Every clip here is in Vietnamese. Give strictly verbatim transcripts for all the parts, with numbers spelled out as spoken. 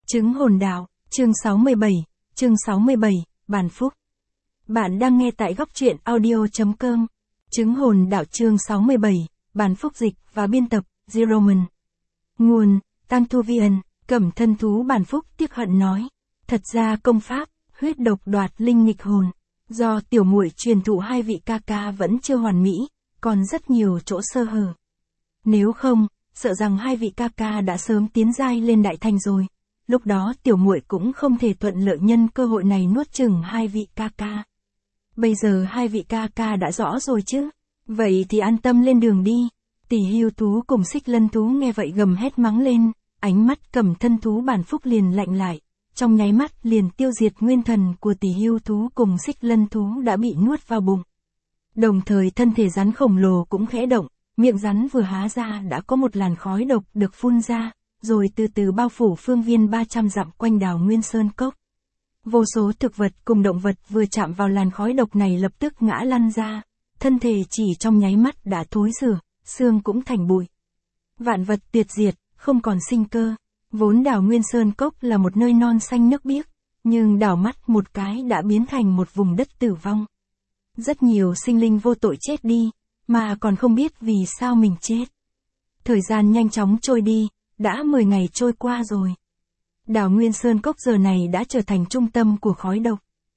Chứng hồn đạo, chương sáu mươi bảy, chương sáu mươi bảy, Bản Phúc. Bạn đang nghe tại góc truyện audio.com. Chứng hồn đạo chương sáu mươi bảy, Bản Phúc dịch và biên tập, Zeroman. Nguồn, Tăng Thu Vian, Cẩm Thân Thú Bản Phúc tiếc hận nói. Thật ra công pháp, huyết độc đoạt linh nghịch hồn, do tiểu muội truyền thụ hai vị ca ca vẫn chưa hoàn mỹ, còn rất nhiều chỗ sơ hở. Nếu không, sợ rằng hai vị ca ca đã sớm tiến giai lên đại thành rồi. Lúc đó tiểu muội cũng không thể thuận lợi nhân cơ hội này nuốt chửng hai vị ca ca. Bây giờ hai vị ca ca đã rõ rồi chứ. Vậy thì an tâm lên đường đi. Tỷ Hưu thú cùng Xích Lân thú nghe vậy gầm hét mắng lên, ánh mắt Cẩm Thân Thú Bản Phúc liền lạnh lại, trong nháy mắt liền tiêu diệt nguyên thần của Tỷ Hưu thú cùng Xích Lân thú đã bị nuốt vào bụng. Đồng thời thân thể rắn khổng lồ cũng khẽ động, miệng rắn vừa há ra đã có một làn khói độc được phun ra, rồi từ từ bao phủ phương viên ba trăm dặm quanh đảo Nguyên Sơn Cốc. Vô số thực vật cùng động vật vừa chạm vào làn khói độc này lập tức ngã lăn ra, thân thể chỉ trong nháy mắt đã thối rữa, xương cũng thành bụi. Vạn vật tuyệt diệt, không còn sinh cơ. Vốn đảo Nguyên Sơn Cốc là một nơi non xanh nước biếc, nhưng đảo mắt một cái đã biến thành một vùng đất tử vong. Rất nhiều sinh linh vô tội chết đi, mà còn không biết vì sao mình chết. Thời gian nhanh chóng trôi đi, đã mười ngày trôi qua rồi. Đảo Nguyên Sơn Cốc giờ này đã trở thành trung tâm của khói độc.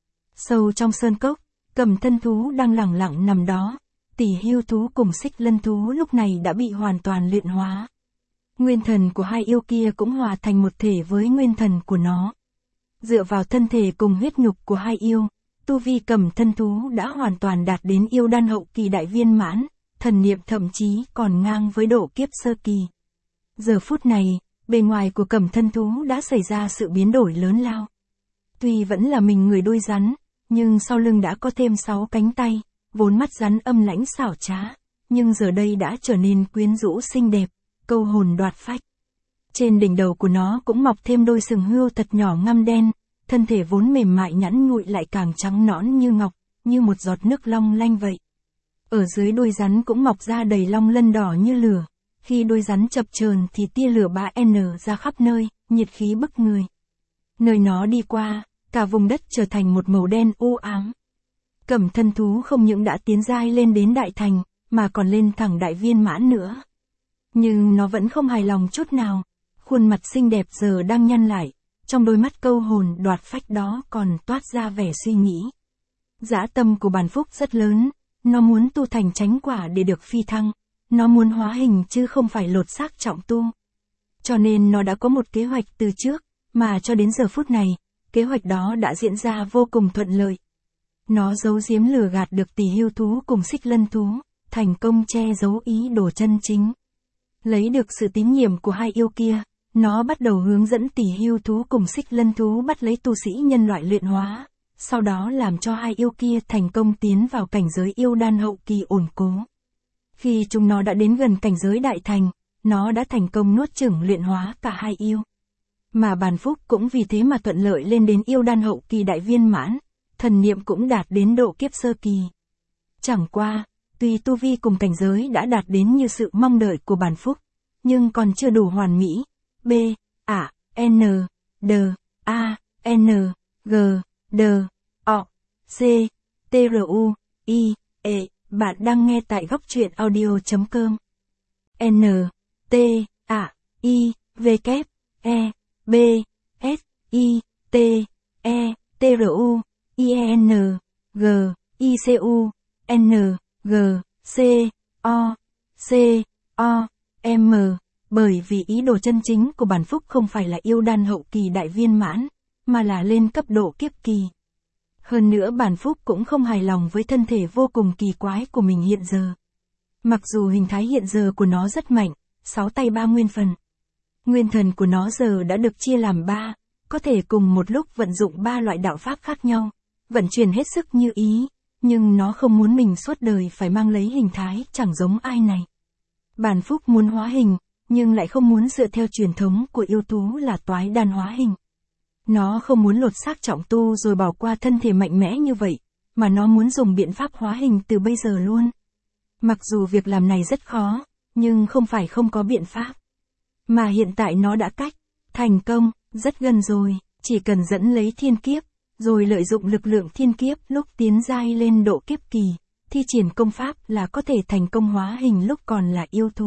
Sâu trong sơn cốc, Cẩm Thân Thú đang lẳng lặng nằm đó. Tỷ Hưu thú cùng Xích Lân thú lúc này đã bị hoàn toàn luyện hóa. Nguyên thần của hai yêu kia cũng hòa thành một thể với nguyên thần của nó. Dựa vào thân thể cùng huyết nhục của hai yêu, tu vi Cẩm Thân Thú đã hoàn toàn đạt đến yêu đan hậu kỳ đại viên mãn, thần niệm thậm chí còn ngang với độ kiếp sơ kỳ. Giờ phút này, bề ngoài của Cẩm Thân Thú đã xảy ra sự biến đổi lớn lao. Tuy vẫn là mình người đuôi rắn, nhưng sau lưng đã có thêm sáu cánh tay, vốn mắt rắn âm lãnh xảo trá, nhưng giờ đây đã trở nên quyến rũ xinh đẹp, câu hồn đoạt phách. Trên đỉnh đầu của nó cũng mọc thêm đôi sừng hươu thật nhỏ ngăm đen, thân thể vốn mềm mại nhẵn nhụi lại càng trắng nõn như ngọc, như một giọt nước long lanh vậy. Ở dưới đuôi rắn cũng mọc ra đầy long lân đỏ như lửa. Khi đuôi rắn chập chờn thì tia lửa bá n ra khắp nơi, nhiệt khí bức người. Nơi nó đi qua, cả vùng đất trở thành một màu đen u ám. Cẩm Thân Thú không những đã tiến giai lên đến đại thành, mà còn lên thẳng đại viên mãn nữa. Nhưng nó vẫn không hài lòng chút nào, khuôn mặt xinh đẹp giờ đang nhăn lại, trong đôi mắt câu hồn đoạt phách đó còn toát ra vẻ suy nghĩ. Dã tâm của Bản Phúc rất lớn, nó muốn tu thành chánh quả để được phi thăng. Nó muốn hóa hình chứ không phải lột xác trọng tu. Cho nên nó đã có một kế hoạch từ trước, mà cho đến giờ phút này, kế hoạch đó đã diễn ra vô cùng thuận lợi. Nó giấu giếm lừa gạt được Tỷ Hưu thú cùng Xích Lân thú, thành công che giấu ý đồ chân chính. Lấy được sự tín nhiệm của hai yêu kia, nó bắt đầu hướng dẫn Tỷ Hưu thú cùng Xích Lân thú bắt lấy tu sĩ nhân loại luyện hóa, sau đó làm cho hai yêu kia thành công tiến vào cảnh giới yêu đan hậu kỳ ổn cố. Khi chúng nó đã đến gần cảnh giới đại thành, nó đã thành công nuốt chửng luyện hóa cả hai yêu. Mà Bản Phúc cũng vì thế mà thuận lợi lên đến yêu đan hậu kỳ đại viên mãn, thần niệm cũng đạt đến độ kiếp sơ kỳ. Chẳng qua, tuy tu vi cùng cảnh giới đã đạt đến như sự mong đợi của Bản Phúc, nhưng còn chưa đủ hoàn mỹ. B, A, N, D, A, N, G, D, O, C, T R U, I, E. Bạn đang nghe tại góc truyện audio.com. N, T, A, I, V, K, E, B, S, I, T, E, T R U, I E N, G, I C U, N, G, C, O, C, O, M. Bởi vì ý đồ chân chính của Bản Phúc không phải là yêu đan hậu kỳ đại viên mãn, mà là lên cấp độ kiếp kỳ. Hơn nữa Bản Phúc cũng không hài lòng với thân thể vô cùng kỳ quái của mình hiện giờ. Mặc dù hình thái hiện giờ của nó rất mạnh, sáu tay ba nguyên phần. Nguyên thần của nó giờ đã được chia làm ba, có thể cùng một lúc vận dụng ba loại đạo pháp khác nhau, vận chuyển hết sức như ý, nhưng nó không muốn mình suốt đời phải mang lấy hình thái chẳng giống ai này. Bản Phúc muốn hóa hình, nhưng lại không muốn dựa theo truyền thống của yêu thú là toái đan hóa hình. Nó không muốn lột xác trọng tu rồi bỏ qua thân thể mạnh mẽ như vậy, mà nó muốn dùng biện pháp hóa hình từ bây giờ luôn. Mặc dù việc làm này rất khó, nhưng không phải không có biện pháp. Mà hiện tại nó đã cách, thành công, Rất gần rồi, chỉ cần dẫn lấy thiên kiếp, rồi lợi dụng lực lượng thiên kiếp lúc tiến giai lên độ kiếp kỳ, thi triển công pháp là có thể thành công hóa hình lúc còn là yêu thú.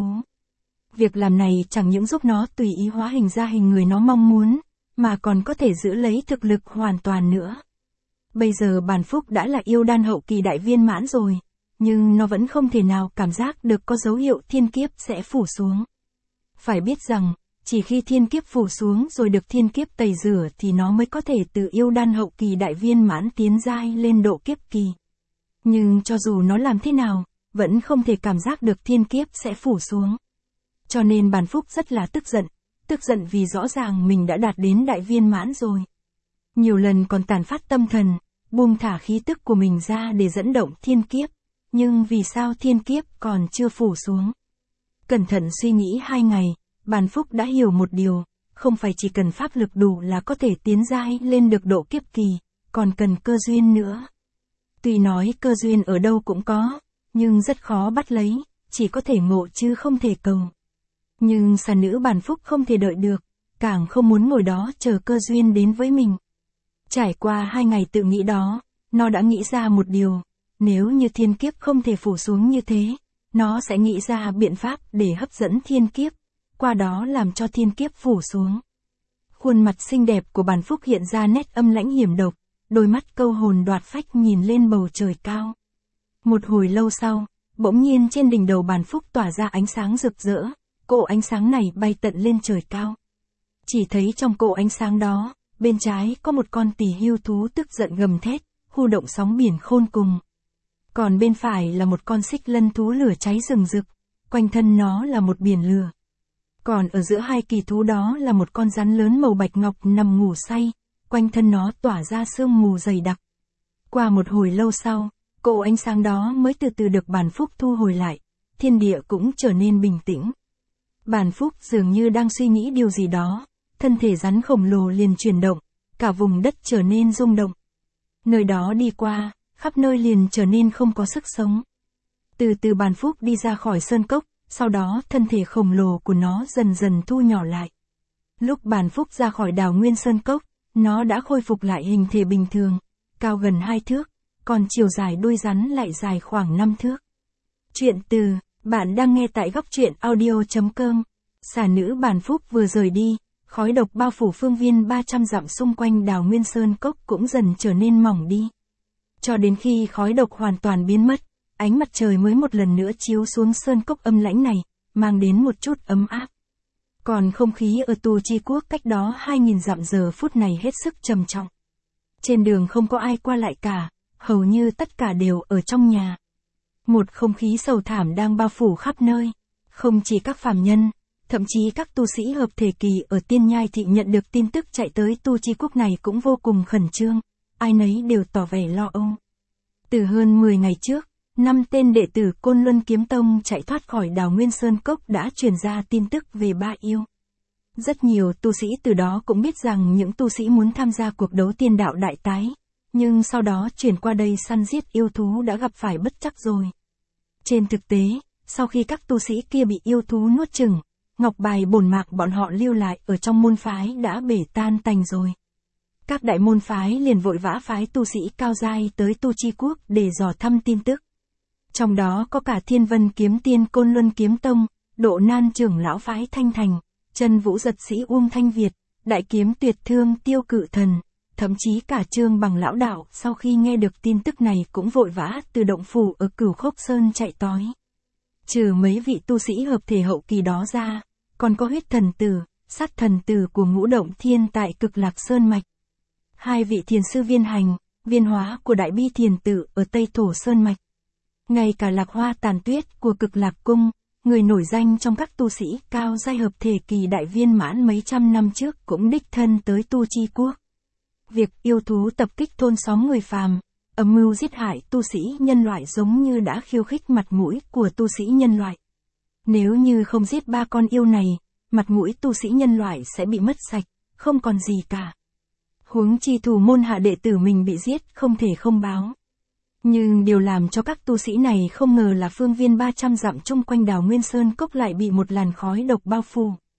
Việc làm này chẳng những giúp nó tùy ý hóa hình ra hình người nó mong muốn, mà còn có thể giữ lấy thực lực hoàn toàn nữa. Bây giờ Bàn Phúc đã là yêu đan hậu kỳ đại viên mãn rồi, nhưng nó vẫn không thể nào cảm giác được có dấu hiệu thiên kiếp sẽ phủ xuống. Phải biết rằng, chỉ khi thiên kiếp phủ xuống rồi được thiên kiếp tẩy rửa thì nó mới có thể từ yêu đan hậu kỳ đại viên mãn tiến giai lên độ kiếp kỳ. Nhưng cho dù nó làm thế nào, vẫn không thể cảm giác được thiên kiếp sẽ phủ xuống. Cho nên Bàn Phúc rất là tức giận, tức giận vì rõ ràng mình đã đạt đến đại viên mãn rồi. Nhiều lần còn tàn phát tâm thần, buông thả khí tức của mình ra để dẫn động thiên kiếp, nhưng vì sao thiên kiếp còn chưa phủ xuống? Cẩn thận suy nghĩ hai ngày, Bàn Phúc đã hiểu một điều, không phải chỉ cần pháp lực đủ là có thể tiến giai lên được độ kiếp kỳ, còn cần cơ duyên nữa. Tuy nói cơ duyên ở đâu cũng có, nhưng rất khó bắt lấy, chỉ có thể ngộ chứ không thể cầu. Nhưng xà nữ Bàn Phúc không thể đợi được, càng không muốn ngồi đó chờ cơ duyên đến với mình. Trải qua hai ngày tự nghĩ đó, nó đã nghĩ ra một điều, nếu như thiên kiếp không thể phủ xuống như thế, nó sẽ nghĩ ra biện pháp để hấp dẫn thiên kiếp, qua đó làm cho thiên kiếp phủ xuống. Khuôn mặt xinh đẹp của Bàn Phúc hiện ra nét âm lãnh hiểm độc, đôi mắt câu hồn đoạt phách nhìn lên bầu trời cao. Một hồi lâu sau, bỗng nhiên trên đỉnh đầu Bàn Phúc tỏa ra ánh sáng rực rỡ, cỗ ánh sáng này bay tận lên trời cao. Chỉ thấy trong cỗ ánh sáng đó, bên trái có một con tỳ hưu thú tức giận gầm thét, khu động sóng biển khôn cùng. Còn bên phải là một con xích lân thú lửa cháy rừng rực, quanh thân nó là một biển lửa. Còn ở giữa hai kỳ thú đó là một con rắn lớn màu bạch ngọc nằm ngủ say, quanh thân nó tỏa ra sương mù dày đặc. Qua một hồi lâu sau, cỗ ánh sáng đó mới từ từ được Bàn Phúc thu hồi lại, thiên địa cũng trở nên bình tĩnh. Bàn Phúc dường như đang suy nghĩ điều gì đó, thân thể rắn khổng lồ liền chuyển động, cả vùng đất trở nên rung động. Nơi đó đi qua, khắp nơi liền trở nên không có sức sống. Từ từ Bàn Phúc đi ra khỏi sơn cốc, sau đó thân thể khổng lồ của nó dần dần thu nhỏ lại. Lúc Bàn Phúc ra khỏi đào nguyên sơn cốc, nó đã khôi phục lại hình thể bình thường, cao gần hai thước, còn chiều dài đuôi rắn lại dài khoảng năm thước. Chuyện từ, bạn đang nghe tại góc truyện audio chấm com. Xà nữ Bàn Phúc vừa rời đi, khói độc bao phủ phương viên ba trăm dặm xung quanh đào nguyên sơn cốc cũng dần trở nên mỏng đi. Cho đến khi khói độc hoàn toàn biến mất, ánh mặt trời mới một lần nữa chiếu xuống sơn cốc âm lãnh này, mang đến một chút ấm áp. Còn không khí ở Tu Chi Quốc cách đó hai nghìn dặm giờ phút này hết sức trầm trọng. Trên đường không có ai qua lại cả, hầu như tất cả đều ở trong nhà. Một không khí sầu thảm đang bao phủ khắp nơi. Không chỉ các phàm nhân, thậm chí các tu sĩ hợp thể kỳ ở Tiên Nhai Thị nhận được tin tức chạy tới Tu Chi Quốc này cũng vô cùng khẩn trương, ai nấy đều tỏ vẻ lo âu. Từ hơn mười ngày trước, năm tên đệ tử Côn Luân Kiếm Tông chạy thoát khỏi đào Nguyên Sơn Cốc đã truyền ra tin tức về ba yêu. Rất nhiều tu sĩ từ đó cũng biết rằng những tu sĩ muốn tham gia cuộc đấu tiên đạo đại tái, nhưng sau đó chuyển qua đây săn giết yêu thú đã gặp phải bất trắc rồi. Trên thực tế, sau khi các tu sĩ kia bị yêu thú nuốt chửng, ngọc bài bổn mạc bọn họ lưu lại ở trong môn phái đã bể tan tành rồi. Các đại môn phái liền vội vã phái tu sĩ cao giai tới Tu Chi Quốc để dò thăm tin tức. Trong đó có cả Thiên Vân Kiếm Tiên Côn Luân Kiếm Tông, Độ Nan trưởng lão phái Thanh Thành, Chân Vũ giật sĩ Uông Thanh Việt, Đại Kiếm Tuyệt Thương Tiêu Cự Thần, thậm chí cả Trương Bằng lão đạo sau khi nghe được tin tức này cũng vội vã từ động phủ ở Cửu Khốc Sơn chạy tới. Trừ mấy vị tu sĩ hợp thể hậu kỳ đó ra, còn có huyết thần tử, sát thần tử của Ngũ Động Thiên tại Cực Lạc Sơn Mạch. Hai vị thiền sư Viên Hành, Viên Hóa của Đại Bi Thiền Tử ở Tây Thổ Sơn Mạch. Ngay cả Lạc Hoa Tàn Tuyết của Cực Lạc Cung, người nổi danh trong các tu sĩ cao giai hợp thể kỳ đại viên mãn mấy trăm năm trước cũng đích thân tới Tu Chi Quốc. Việc yêu thú tập kích thôn xóm người phàm, âm mưu giết hại tu sĩ nhân loại giống như đã khiêu khích mặt mũi của tu sĩ nhân loại. Nếu như không giết ba con yêu này, mặt mũi tu sĩ nhân loại sẽ bị mất sạch, không còn gì cả. Huống chi thủ môn hạ đệ tử mình bị giết không thể không báo. Nhưng điều làm cho các tu sĩ này không ngờ là phương viên ba trăm dặm chung quanh đào Nguyên Sơn Cốc lại bị một làn khói độc bao phủ.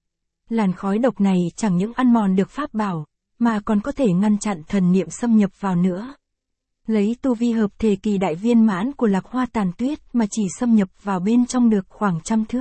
Làn khói độc này chẳng những ăn mòn được pháp bảo, mà còn có thể ngăn chặn thần niệm xâm nhập vào nữa. Lấy tu vi hợp thể kỳ đại viên mãn của Lạc Hoa Tàn Tuyết mà chỉ xâm nhập vào bên trong được khoảng trăm thước.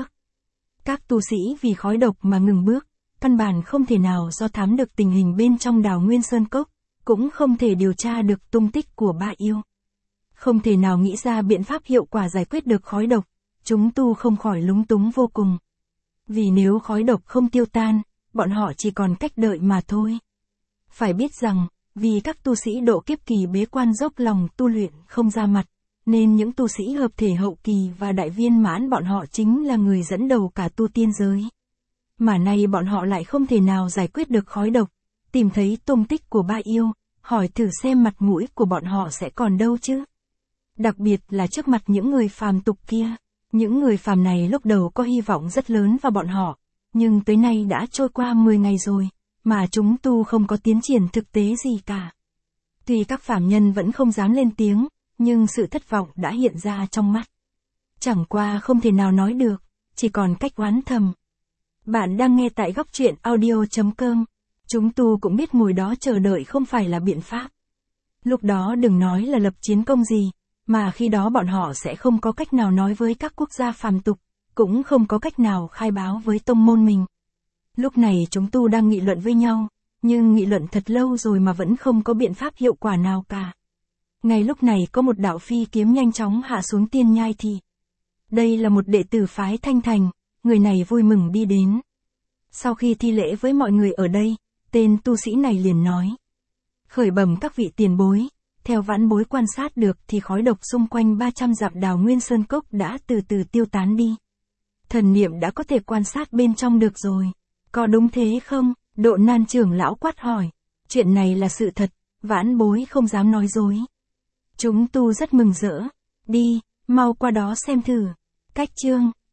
Các tu sĩ vì khói độc mà ngừng bước, căn bản không thể nào do thám được tình hình bên trong Đào Nguyên Sơn Cốc, cũng không thể điều tra được tung tích của ba yêu. Không thể nào nghĩ ra biện pháp hiệu quả giải quyết được khói độc, chúng tu không khỏi lúng túng vô cùng. Vì nếu khói độc không tiêu tan, bọn họ chỉ còn cách đợi mà thôi. Phải biết rằng, vì các tu sĩ độ kiếp kỳ bế quan dốc lòng tu luyện không ra mặt, nên những tu sĩ hợp thể hậu kỳ và đại viên mãn bọn họ chính là người dẫn đầu cả tu tiên giới. Mà nay bọn họ lại không thể nào giải quyết được khói độc, tìm thấy tung tích của ba yêu, hỏi thử xem mặt mũi của bọn họ sẽ còn đâu chứ. Đặc biệt là trước mặt những người phàm tục kia. Những người phàm này lúc đầu có hy vọng rất lớn vào bọn họ, nhưng tới nay đã trôi qua mười ngày rồi, mà chúng tu không có tiến triển thực tế gì cả. Tuy các phàm nhân vẫn không dám lên tiếng, nhưng sự thất vọng đã hiện ra trong mắt. Chẳng qua không thể nào nói được, chỉ còn cách oán thầm. Bạn đang nghe tại góc truyện audio chấm com. Chúng tu cũng biết ngồi đó chờ đợi không phải là biện pháp. Lúc đó đừng nói là lập chiến công gì, mà khi đó bọn họ sẽ không có cách nào nói với các quốc gia phàm tục, cũng không có cách nào khai báo với tông môn mình. Lúc này chúng tu đang nghị luận với nhau, nhưng nghị luận thật lâu rồi mà vẫn không có biện pháp hiệu quả nào cả. Ngay lúc này có một đạo phi kiếm nhanh chóng hạ xuống tiên nhai thì. Đây là một đệ tử phái Thanh Thành, người này vui mừng đi đến. Sau khi thi lễ với mọi người ở đây, tên tu sĩ này liền nói. Khởi bẩm các vị tiền bối, theo vãn bối quan sát được thì khói độc xung quanh ba trăm dặm Đào Nguyên Sơn Cốc đã từ từ tiêu tán đi. Thần niệm đã có thể quan sát bên trong được rồi. Có đúng thế không? Độ Nan trưởng lão quát hỏi. Chuyện này là sự thật, vãn bối không dám nói dối. Chúng tu rất mừng rỡ. Đi, mau qua đó xem thử. Cách chương